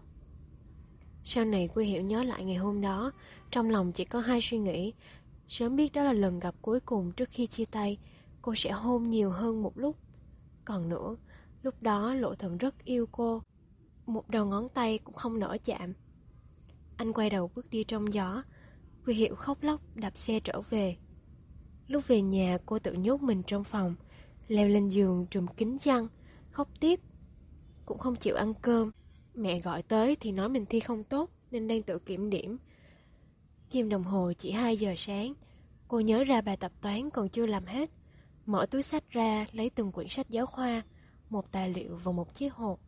Sau này Quy Hiểu nhớ lại ngày hôm đó, trong lòng chỉ có hai suy nghĩ. Sớm biết đó là lần gặp cuối cùng trước khi chia tay, cô sẽ hôn nhiều hơn một lúc. Còn nữa, lúc đó Lộ Thần rất yêu cô, một đầu ngón tay cũng không nỡ chạm. Anh quay đầu bước đi trong gió. Quy Hiểu khóc lóc đạp xe trở về. Lúc về nhà cô tự nhốt mình trong phòng, leo lên giường trùm kín chăn, khóc tiếp. Cũng không chịu ăn cơm. Mẹ gọi tới thì nói mình thi không tốt nên đang tự kiểm điểm. Kim đồng hồ chỉ hai giờ sáng. Cô nhớ ra bài tập toán còn chưa làm hết. Mở túi sách ra lấy từng quyển sách giáo khoa, một tài liệu và một chiếc hộp.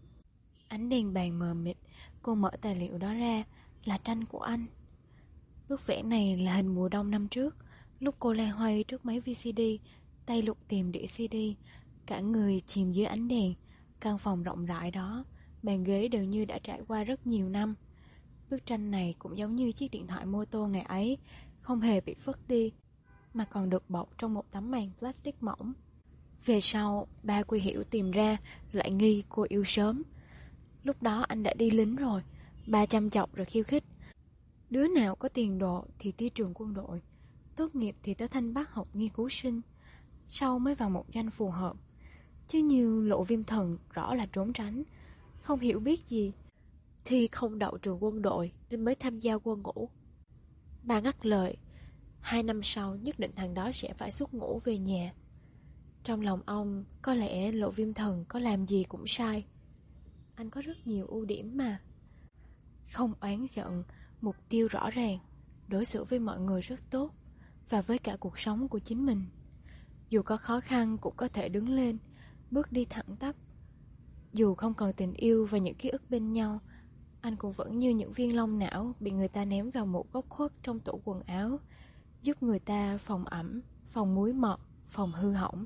Ánh đèn bàn mờ mịt, cô mở tài liệu đó ra, là tranh của anh. Bức vẽ này là hình mùa đông năm trước, Lúc cô loay hoay trước máy vê xê đê, tay lục tìm đĩa xê đê, cả người chìm dưới ánh đèn. Căn phòng rộng rãi đó, bàn ghế đều như đã trải qua rất nhiều năm. Bức tranh này cũng giống như chiếc điện thoại mô tô ngày ấy, không hề bị phất đi, mà còn được bọc trong một tấm màn plastic mỏng. Về sau, ba Quy Hiểu tìm ra, lại nghi cô yêu sớm. Lúc đó anh đã đi lính rồi. Ba chăm chọc rồi khiêu khích: đứa nào có tiền đồ thì đi trường quân đội, tốt nghiệp thì tới Thanh Bắc học nghiên cứu sinh, sau mới vào một doanh phù hợp. Chứ như Lộ Viêm Thần rõ là trốn tránh, không hiểu biết gì, thì không đậu trường quân đội nên mới tham gia quân ngũ. Ba ngắt lời: hai năm sau nhất định thằng đó sẽ phải xuất ngũ về nhà. Trong lòng ông, có lẽ Lộ Viêm Thần có làm gì cũng sai. Anh có rất nhiều ưu điểm mà. Không oán giận, mục tiêu rõ ràng, đối xử với mọi người rất tốt, và với cả cuộc sống của chính mình. Dù có khó khăn cũng có thể đứng lên, bước đi thẳng tắp. Dù không còn tình yêu và những ký ức bên nhau, anh cũng vẫn như những viên long não bị người ta ném vào một góc khuất trong tủ quần áo, giúp người ta phòng ẩm, phòng muối mọt, phòng hư hỏng.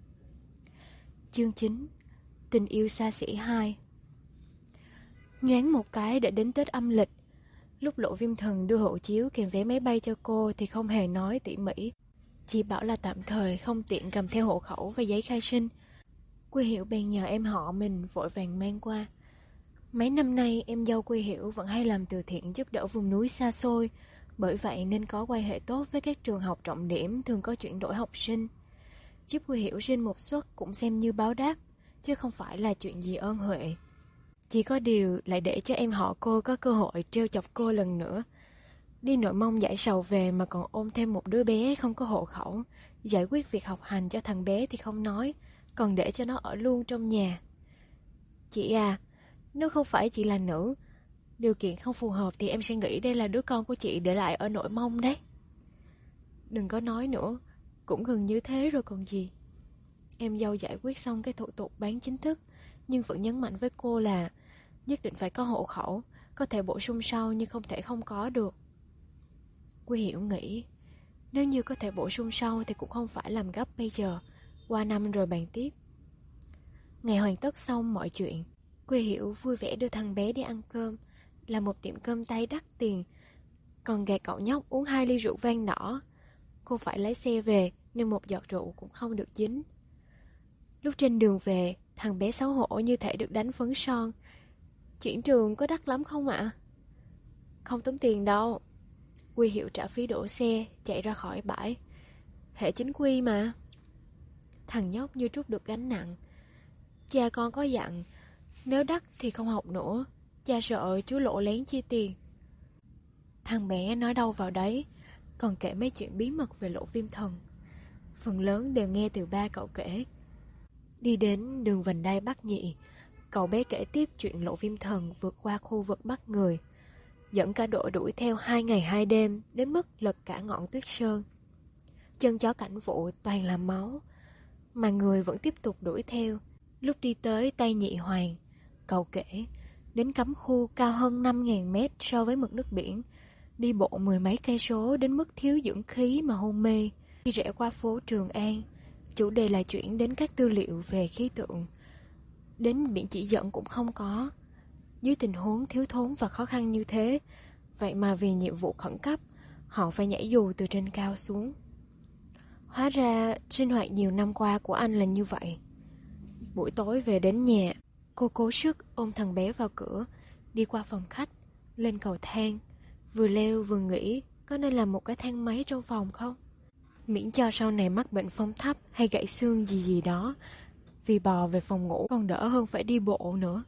Chương chín. Tình yêu xa xỉ hai. Nhoáng một cái đã đến Tết âm lịch. Lúc Lộ Viêm Thần đưa hộ chiếu kèm vé máy bay cho cô thì không hề nói tỉ mỉ, chỉ bảo là tạm thời không tiện cầm theo hộ khẩu và giấy khai sinh. Quy Hiểu bèn nhờ em họ mình vội vàng mang qua. Mấy năm nay em dâu Quy Hiểu vẫn hay làm từ thiện giúp đỡ vùng núi xa xôi, bởi vậy nên có quan hệ tốt với các trường học trọng điểm thường có chuyển đổi học sinh. Giúp Quy Hiểu sinh một suất cũng xem như báo đáp, chứ không phải là chuyện gì ơn huệ. Chỉ có điều lại để cho em họ cô có cơ hội trêu chọc cô lần nữa. Đi Nội Mông giải sầu về mà còn ôm thêm một đứa bé không có hộ khẩu, giải quyết việc học hành cho thằng bé thì không nói, còn để cho nó ở luôn trong nhà. Chị à, nếu không phải chị là nữ, điều kiện không phù hợp thì em sẽ nghĩ đây là đứa con của chị để lại ở Nội Mông đấy. Đừng có nói nữa, cũng gần như thế rồi còn gì. Em dâu giải quyết xong cái thủ tục bán chính thức, nhưng vẫn nhấn mạnh với cô là nhất định phải có hộ khẩu, có thể bổ sung sau nhưng không thể không có được. Quy Hiểu nghĩ, nếu như có thể bổ sung sau thì cũng không phải làm gấp bây giờ, qua năm rồi bàn tiếp. Ngày hoàn tất xong mọi chuyện, Quy Hiểu vui vẻ đưa thằng bé đi ăn cơm, là một tiệm cơm Tây đắt tiền, còn gạt cậu nhóc uống hai ly rượu vang đỏ. Cô phải lái xe về nên một giọt rượu cũng không được dính. Lúc trên đường về, thằng bé xấu hổ như thể được đánh phấn son. Chuyển trường có đắt lắm không ạ? Không tốn tiền đâu. Quy Hiểu trả phí đổ xe, chạy ra khỏi bãi. Hệ chính quy mà. Thằng nhóc như trút được gánh nặng. Cha con có dặn, nếu đắt thì không học nữa, cha sợ chú Lộ lén chia tiền. Thằng bé nói đâu vào đấy, còn kể mấy chuyện bí mật về Lộ Viêm Thần. Phần lớn đều nghe từ ba cậu kể. Đi đến đường vành đai Bắc Nhị, cậu bé kể tiếp chuyện Lộ Viêm Thần vượt qua khu vực Bắc Người, dẫn cả đội đuổi theo hai ngày hai đêm đến mức lật cả ngọn Tuyết Sơn. Chân chó Cảnh Vụ toàn là máu, mà người vẫn tiếp tục đuổi theo. Lúc đi tới Tây Nhị Hoàng, cậu kể đến cấm khu cao hơn năm nghìn mét so với mực nước biển, đi bộ mười mấy cây số đến mức thiếu dưỡng khí mà hôn mê. Khi rẽ qua phố Trường An, chủ đề là chuyển đến các tư liệu về khí tượng, đến biển chỉ dẫn cũng không có. Dưới tình huống thiếu thốn và khó khăn như thế, vậy mà vì nhiệm vụ khẩn cấp, họ phải nhảy dù từ trên cao xuống. Hóa ra sinh hoạt nhiều năm qua của anh là như vậy. Buổi tối về đến nhà, cô cố sức ôm thằng bé vào cửa, đi qua phòng khách, lên cầu thang, vừa leo vừa nghĩ có nên làm một cái thang máy trong phòng không, miễn cho sau này mắc bệnh phong thấp hay gãy xương gì gì đó, vì bò về phòng ngủ còn đỡ hơn phải đi bộ nữa.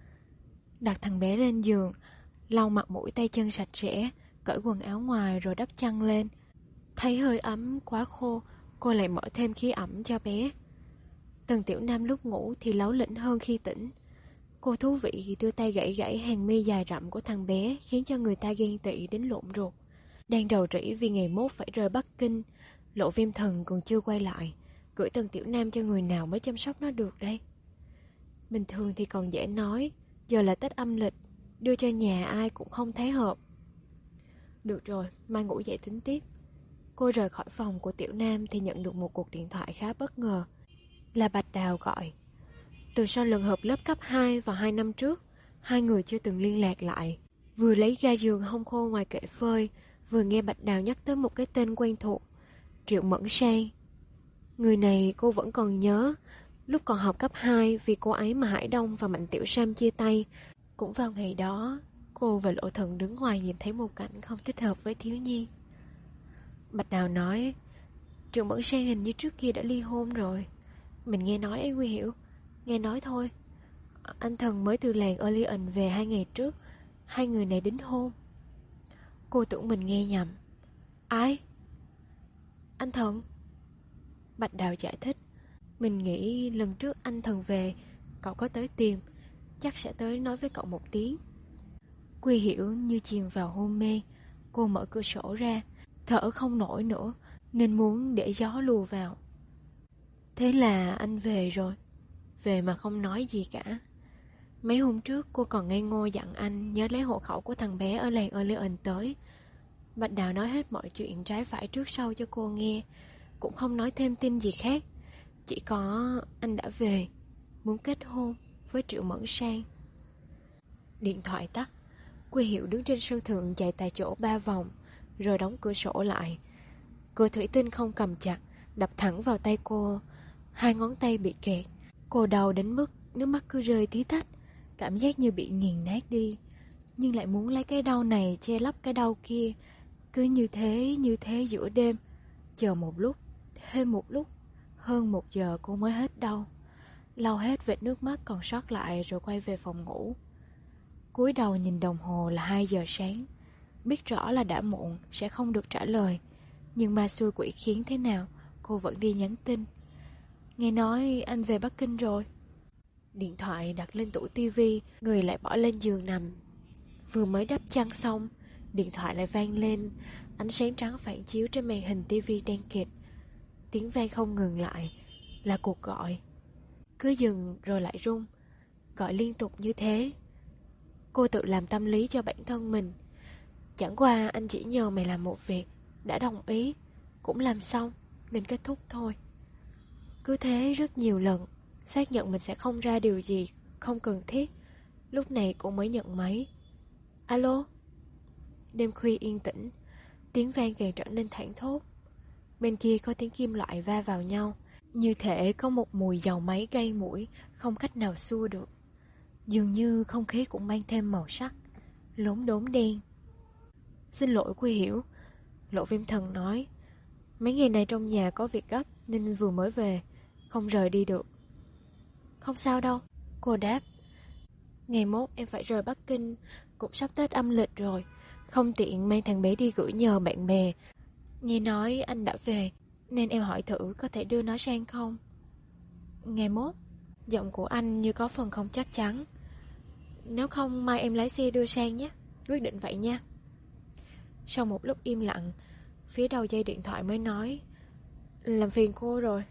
Đặt thằng bé lên giường, lau mặt mũi tay chân sạch sẽ, cởi quần áo ngoài rồi đắp chăn lên. Thấy hơi ấm quá khô, cô lại mở thêm khí ẩm cho bé. Tần Tiểu Nam lúc ngủ thì láu lĩnh hơn khi tỉnh. Cô thú vị đưa tay gãy gãy hàng mi dài rậm của thằng bé, khiến cho người ta ghen tị đến lộn ruột. Đang rầu rĩ vì ngày mốt phải rời Bắc Kinh, Lộ Viêm Thần còn chưa quay lại, gửi Tần Tiểu Nam cho người nào mới chăm sóc nó được đây. Bình thường thì còn dễ nói, giờ là Tết âm lịch, đưa cho nhà ai cũng không thấy hợp. Được rồi, mai ngủ dậy tính tiếp. Cô rời khỏi phòng của Tiểu Nam thì nhận được một cuộc điện thoại khá bất ngờ. Là Bạch Đào gọi. Từ sau lần họp lớp cấp hai vào hai năm trước, hai người chưa từng liên lạc lại. Vừa lấy ga giường hong khô ngoài kệ phơi, vừa nghe Bạch Đào nhắc tới một cái tên quen thuộc, Triệu Mẫn Sang. Người này cô vẫn còn nhớ. Lúc còn học cấp hai, vì cô ấy mà Hải Đông và Mạnh Tiểu Sam chia tay. Cũng vào ngày đó, cô và Lộ Thần đứng ngoài nhìn thấy một cảnh không thích hợp với thiếu nhi. Bạch Đào nói, Triệu Mẫn Sang hình như trước kia đã ly hôn rồi. Mình nghe nói ấy Quy Hiểu. Nghe nói thôi. Anh Thần mới từ làng Orleans về hai ngày trước. Hai người này đính hôn. Cô tưởng mình nghe nhầm. Ai? Anh Thần. Bạch Đào giải thích. Mình nghĩ lần trước anh Thần về, cậu có tới tìm, chắc sẽ tới nói với cậu một tiếng. Quy Hiểu như chìm vào hôn mê. Cô mở cửa sổ ra, thở không nổi nữa, nên muốn để gió lùa vào. Thế là anh về rồi. Về mà không nói gì cả. Mấy hôm trước cô còn ngây ngô dặn anh nhớ lấy hộ khẩu của thằng bé ở làng Orleans tới. Bạch Đào nói hết mọi chuyện trái phải trước sau cho cô nghe, cũng không nói thêm tin gì khác. Chỉ có anh đã về, muốn kết hôn với Triệu Mẫn Sang. Điện thoại tắt. Quy Hiểu đứng trên sân thượng chạy tại chỗ ba vòng, rồi đóng cửa sổ lại. Cửa thủy tinh không cầm chặt, đập thẳng vào tay cô. Hai ngón tay bị kẹt. Cô đau đến mức nước mắt cứ rơi tí tách, cảm giác như bị nghiền nát đi. Nhưng lại muốn lấy cái đau này che lấp cái đau kia. Cứ như thế, như thế giữa đêm. Chờ một lúc, thêm một lúc. Hơn một giờ cô mới hết đau. Lau hết vệt nước mắt còn sót lại rồi quay về phòng ngủ. Cúi đầu nhìn đồng hồ là hai giờ sáng. Biết rõ là đã muộn, sẽ không được trả lời. Nhưng ma xui quỷ khiến thế nào, cô vẫn đi nhắn tin. Nghe nói anh về Bắc Kinh rồi. Điện thoại đặt lên tủ tivi, người lại bỏ lên giường nằm. Vừa mới đắp chăn xong, điện thoại lại vang lên. Ánh sáng trắng phản chiếu trên màn hình tivi đen kịt. Tiếng vang không ngừng lại. Là cuộc gọi. Cứ dừng rồi lại rung. Gọi liên tục như thế. Cô tự làm tâm lý cho bản thân mình. Chẳng qua anh chỉ nhờ mày làm một việc, đã đồng ý, cũng làm xong, nên kết thúc thôi. Cứ thế rất nhiều lần, xác nhận mình sẽ không ra điều gì không cần thiết. Lúc này cô mới nhận máy. Alo. Đêm khuya yên tĩnh, tiếng vang càng trở nên thảng thốt. Bên kia có tiếng kim loại va vào nhau, như thể có một mùi dầu máy gây mũi, không cách nào xua được. Dường như không khí cũng mang thêm màu sắc, lốm đốm đen. Xin lỗi Quy Hiểu. Lộ Viêm Thần nói, mấy ngày này trong nhà có việc gấp nên vừa mới về, không rời đi được. Không sao đâu, cô đáp. Ngày mốt em phải rời Bắc Kinh, cũng sắp Tết âm lịch rồi, không tiện mang thằng bé đi gửi nhờ bạn bè. Nghe nói anh đã về, nên em hỏi thử có thể đưa nó sang không. Ngày mốt. Giọng của anh như có phần không chắc chắn. Nếu không mai em lái xe đưa sang nhé. Quyết định vậy nha. Sau một lúc im lặng, phía đầu dây điện thoại mới nói, làm phiền cô rồi.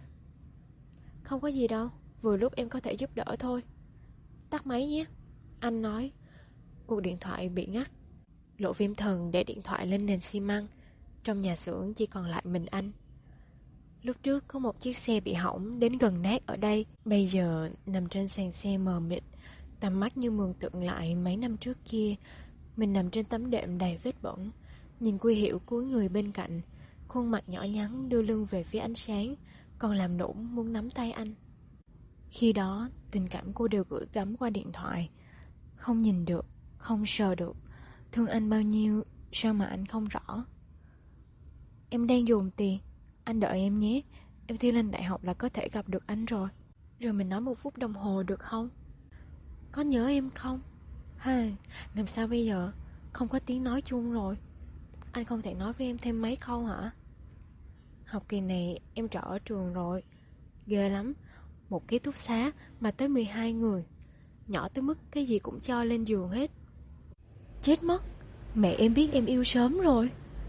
Không có gì đâu, vừa lúc em có thể giúp đỡ thôi. Tắt máy nhé. Anh nói. Cuộc điện thoại bị ngắt. Lộ Viêm Thần để điện thoại lên nền xi măng. Trong nhà xưởng chỉ còn lại mình anh. Lúc trước có một chiếc xe bị hỏng đến gần nát ở đây. Bây giờ nằm trên sàn xe mờ mịt, tầm mắt như mường tượng lại mấy năm trước kia. Mình nằm trên tấm đệm đầy vết bẩn, nhìn Quy Hiểu cúi người bên cạnh, khuôn mặt nhỏ nhắn đưa lưng về phía ánh sáng, còn làm nũng muốn nắm tay anh. Khi đó tình cảm cô đều gửi gắm qua điện thoại. Không nhìn được, không sờ được. Thương anh bao nhiêu, sao mà anh không rõ. Em đang dồn tiền, anh đợi em nhé. Em thi lên đại học là có thể gặp được anh rồi. Rồi mình nói một phút đồng hồ được không? Có nhớ em không? Hay, làm sao bây giờ? Không có tiếng nói chung rồi. Anh không thể nói với em thêm mấy câu hả? Học kỳ này em trọ ở trường rồi. Ghê lắm. Một ký túc xá mà tới mười hai người. Nhỏ tới mức cái gì cũng cho lên giường hết. Chết mất. Mẹ em biết em yêu sớm rồi.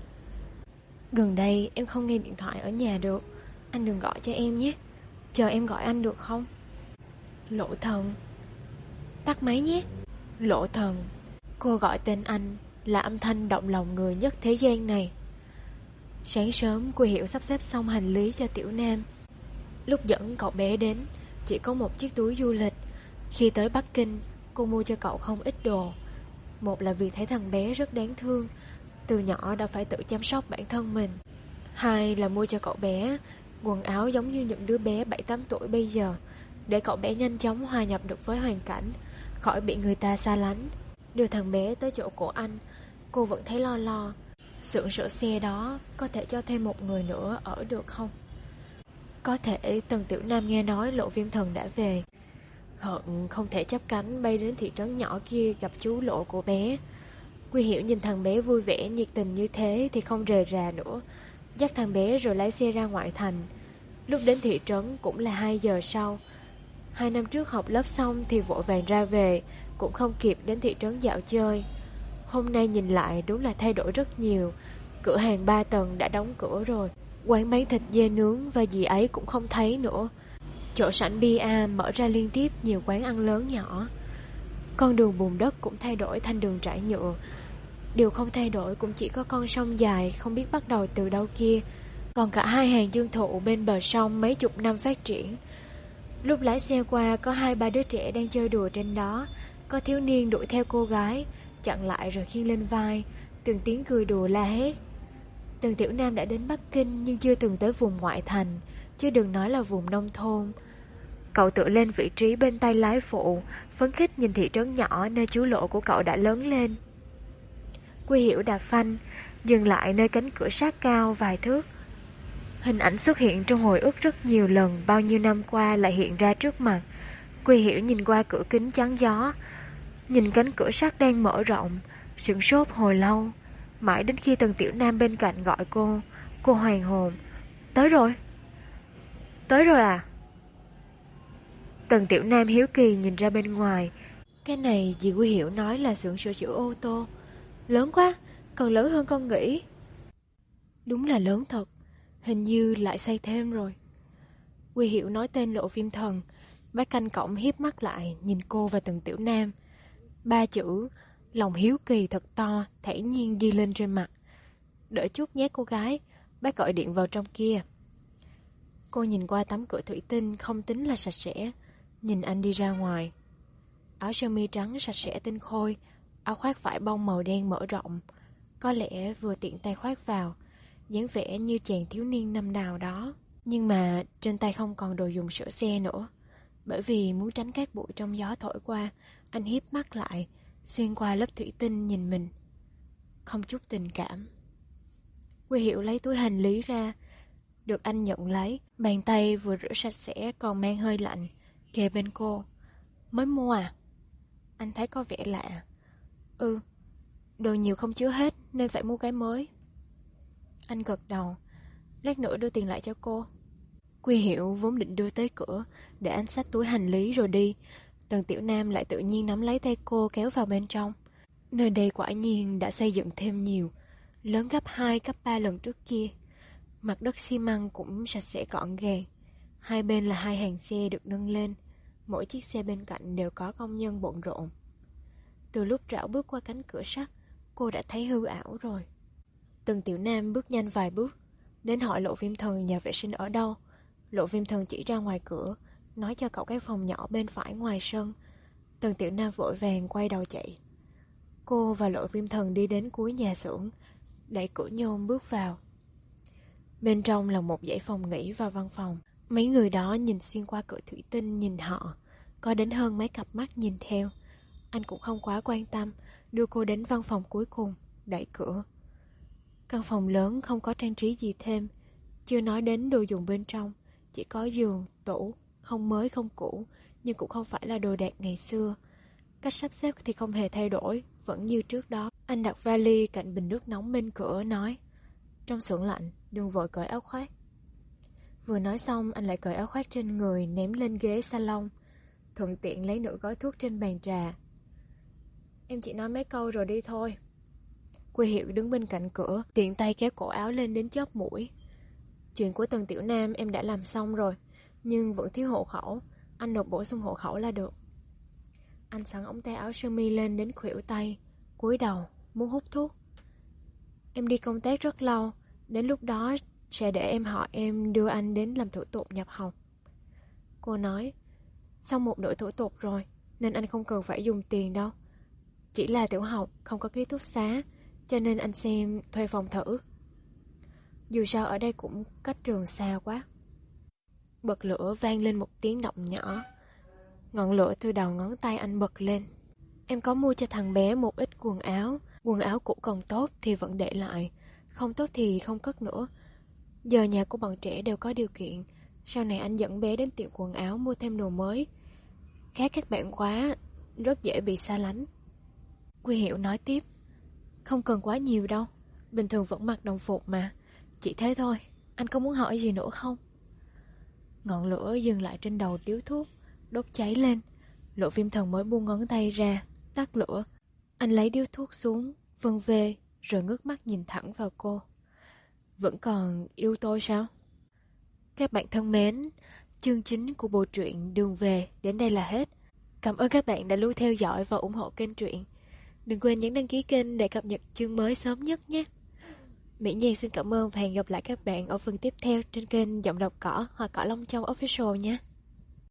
Gần đây em không nghe điện thoại ở nhà được. Anh đừng gọi cho em nhé. Chờ em gọi anh được không? Lộ Thần. Tắt máy nhé. Lộ Thần. Cô gọi tên anh là âm thanh động lòng người nhất thế gian này. Sáng sớm, Quy Hiểu sắp xếp xong hành lý cho Tiểu Nam. Lúc dẫn cậu bé đến, chỉ có một chiếc túi du lịch. Khi tới Bắc Kinh, cô mua cho cậu không ít đồ. Một là vì thấy thằng bé rất đáng thương, từ nhỏ đã phải tự chăm sóc bản thân mình. Hai là mua cho cậu bé quần áo giống như những đứa bé bảy tám tuổi bây giờ, để cậu bé nhanh chóng hòa nhập được với hoàn cảnh, khỏi bị người ta xa lánh. Đưa thằng bé tới chỗ của anh, cô vẫn thấy lo lo. Xưởng sửa xe đó có thể cho thêm một người nữa ở được không? Có thể Tần Tiểu Nam nghe nói Lộ Viêm Thần đã về, hận không thể chắp cánh bay đến thị trấn nhỏ kia gặp chú Lộ của bé. Quy Hiểu nhìn thằng bé vui vẻ nhiệt tình như thế thì không rề rà nữa, dắt thằng bé rồi lái xe ra ngoại thành. Lúc đến thị trấn cũng là hai giờ sau. Hai năm trước học lớp xong thì vội vàng ra về, cũng không kịp đến thị trấn dạo chơi. Hôm nay nhìn lại đúng là thay đổi rất nhiều. Cửa hàng ba tầng đã đóng cửa rồi, quán bán thịt dê nướng và gì ấy cũng không thấy nữa. Chỗ sảnh bia mở ra liên tiếp nhiều quán ăn lớn nhỏ. Con đường bùn đất cũng thay đổi thành đường trải nhựa. Điều không thay đổi cũng chỉ có con sông dài không biết bắt đầu từ đâu kia. Còn cả hai hàng dương thụ bên bờ sông mấy chục năm phát triển. Lúc lái xe qua có hai ba đứa trẻ đang chơi đùa trên đó. Có thiếu niên đuổi theo cô gái, chặn lại rồi khiêng lên vai, từng tiếng cười đùa la hét. Tần Tiểu Nam đã đến Bắc Kinh nhưng chưa từng tới vùng ngoại thành, chứ đừng nói là vùng nông thôn. Cậu tựa lên vị trí bên tay lái phụ, phấn khích nhìn thị trấn nhỏ nơi chú Lộ của cậu đã lớn lên. Quy Hiểu đạp phanh, dừng lại nơi cánh cửa sắt cao vài thước. Hình ảnh xuất hiện trong hồi ức rất nhiều lần bao nhiêu năm qua lại hiện ra trước mặt. Quy Hiểu nhìn qua cửa kính chắn gió, nhìn cánh cửa sắt đang mở rộng, sửng sốt hồi lâu. Mãi đến khi Tần Tiểu Nam bên cạnh gọi cô, cô hoàn hồn. Tới rồi. Tới rồi à? Tần Tiểu Nam hiếu kỳ nhìn ra bên ngoài. Cái này dì Quy Hiểu nói là xưởng sửa chữa ô tô. Lớn quá, còn lớn hơn con nghĩ. Đúng là lớn thật, hình như lại xây thêm rồi. Quy Hiểu nói tên Lộ Viêm Thần. Bác canh cổng hiếp mắt lại nhìn cô và Tần Tiểu Nam. Ba chữ lòng hiếu kỳ thật to thản nhiên ghi lên trên mặt. Đợi chút nhé cô gái, bác gọi điện vào trong kia. Cô nhìn qua tấm cửa thủy tinh không tính là sạch sẽ, nhìn anh đi ra ngoài. Áo sơ mi trắng sạch sẽ tinh khôi, áo khoác vải bông màu đen mở rộng. Có lẽ vừa tiện tay khoác vào, dáng vẻ như chàng thiếu niên năm nào đó. Nhưng mà trên tay không còn đồ dùng sửa xe nữa. Bởi vì muốn tránh các bụi trong gió thổi qua, anh hiếp mắt lại, xuyên qua lớp thủy tinh nhìn mình. Không chút tình cảm. Quy Hiểu lấy túi hành lý ra, được anh nhận lấy. Bàn tay vừa rửa sạch sẽ còn mang hơi lạnh, kề bên cô. Mới mua à? Anh thấy có vẻ lạ. Ừ, đồ nhiều không chứa hết nên phải mua cái mới. Anh gật đầu. Lát nữa đưa tiền lại cho cô. Quy Hiểu vốn định đưa tới cửa để anh xách túi hành lý rồi đi. Tần Tiểu Nam lại tự nhiên nắm lấy tay cô kéo vào bên trong. Nơi đây quả nhiên đã xây dựng thêm nhiều, lớn gấp hai, gấp ba lần trước kia. Mặt đất xi măng cũng sạch sẽ gọn gàng. Hai bên là hai hàng xe được nâng lên. Mỗi chiếc xe bên cạnh đều có công nhân bận rộn. Từ lúc rảo bước qua cánh cửa sắt, cô đã thấy hư ảo rồi. Tần Tiểu Nam bước nhanh vài bước, đến hỏi Lộ Viêm Thần nhà vệ sinh ở đâu. Lộ Viêm Thần chỉ ra ngoài cửa, nói cho cậu cái phòng nhỏ bên phải ngoài sân. Tần Tiểu Nam vội vàng quay đầu chạy. Cô và Lộ Viêm Thần đi đến cuối nhà xưởng, đẩy cửa nhôm bước vào. Bên trong là một dãy phòng nghỉ và văn phòng. Mấy người đó nhìn xuyên qua cửa thủy tinh nhìn họ, có đến hơn mấy cặp mắt nhìn theo. Anh cũng không quá quan tâm, đưa cô đến văn phòng cuối cùng, đẩy cửa. Căn phòng lớn không có trang trí gì thêm, chưa nói đến đồ dùng bên trong, chỉ có giường, tủ, không mới không cũ, nhưng cũng không phải là đồ đạc ngày xưa. Cách sắp xếp thì không hề thay đổi, vẫn như trước đó. Anh đặt vali cạnh bình nước nóng bên cửa, nói: trong xưởng lạnh, đừng vội cởi áo khoác. Vừa nói xong, anh lại cởi áo khoác trên người ném lên ghế salon, thuận tiện lấy nửa gói thuốc trên bàn trà. Em chỉ nói mấy câu rồi đi thôi. Quy Hiểu đứng bên cạnh cửa, tiện tay kéo cổ áo lên đến chóp mũi. Chuyện của Tần Tiểu Nam em đã làm xong rồi, nhưng vẫn thiếu hộ khẩu, anh nộp bổ sung hộ khẩu là được. Anh sẵn ống tay áo sơ mi lên đến khuỷu tay, cúi đầu, muốn hút thuốc. Em đi công tác rất lâu, Đến lúc đó sẽ để em họ em đưa anh đến làm thủ tục nhập học. Cô nói, xong một nửa thủ tục rồi, nên anh không cần phải dùng tiền đâu. Chỉ là tiểu học, không có ký túc xá, cho nên anh xem thuê phòng thử. Dù sao ở đây cũng cách trường xa quá. Bật lửa vang lên một tiếng động nhỏ. Ngọn lửa từ đầu ngón tay anh bật lên. Em có mua cho thằng bé một ít quần áo. Quần áo cũ còn tốt thì vẫn để lại, không tốt thì không cất nữa. Giờ nhà của bọn trẻ đều có điều kiện. Sau này anh dẫn bé đến tiệm quần áo mua thêm đồ mới. Khác các bạn quá, rất dễ bị xa lánh. Quy Hiểu nói tiếp, không cần quá nhiều đâu, bình thường vẫn mặc đồng phục mà. Chỉ thế thôi, anh có muốn hỏi gì nữa không? Ngọn lửa dừng lại trên đầu điếu thuốc, đốt cháy lên. Lộ Viêm Thần mới buông ngón tay ra, tắt lửa. Anh lấy điếu thuốc xuống, vân vê, rồi ngước mắt nhìn thẳng vào cô. Vẫn còn yêu tôi sao? Các bạn thân mến, chương chính của bộ truyện Đường Về đến đây là hết. Cảm ơn các bạn đã luôn theo dõi và ủng hộ kênh truyện. Đừng quên nhấn đăng ký kênh để cập nhật chương mới sớm nhất nhé. Mỹ Nhi xin cảm ơn và hẹn gặp lại các bạn ở phần tiếp theo trên kênh Giọng Đọc Cỏ hoặc Cỏ Long Châu Official nhé.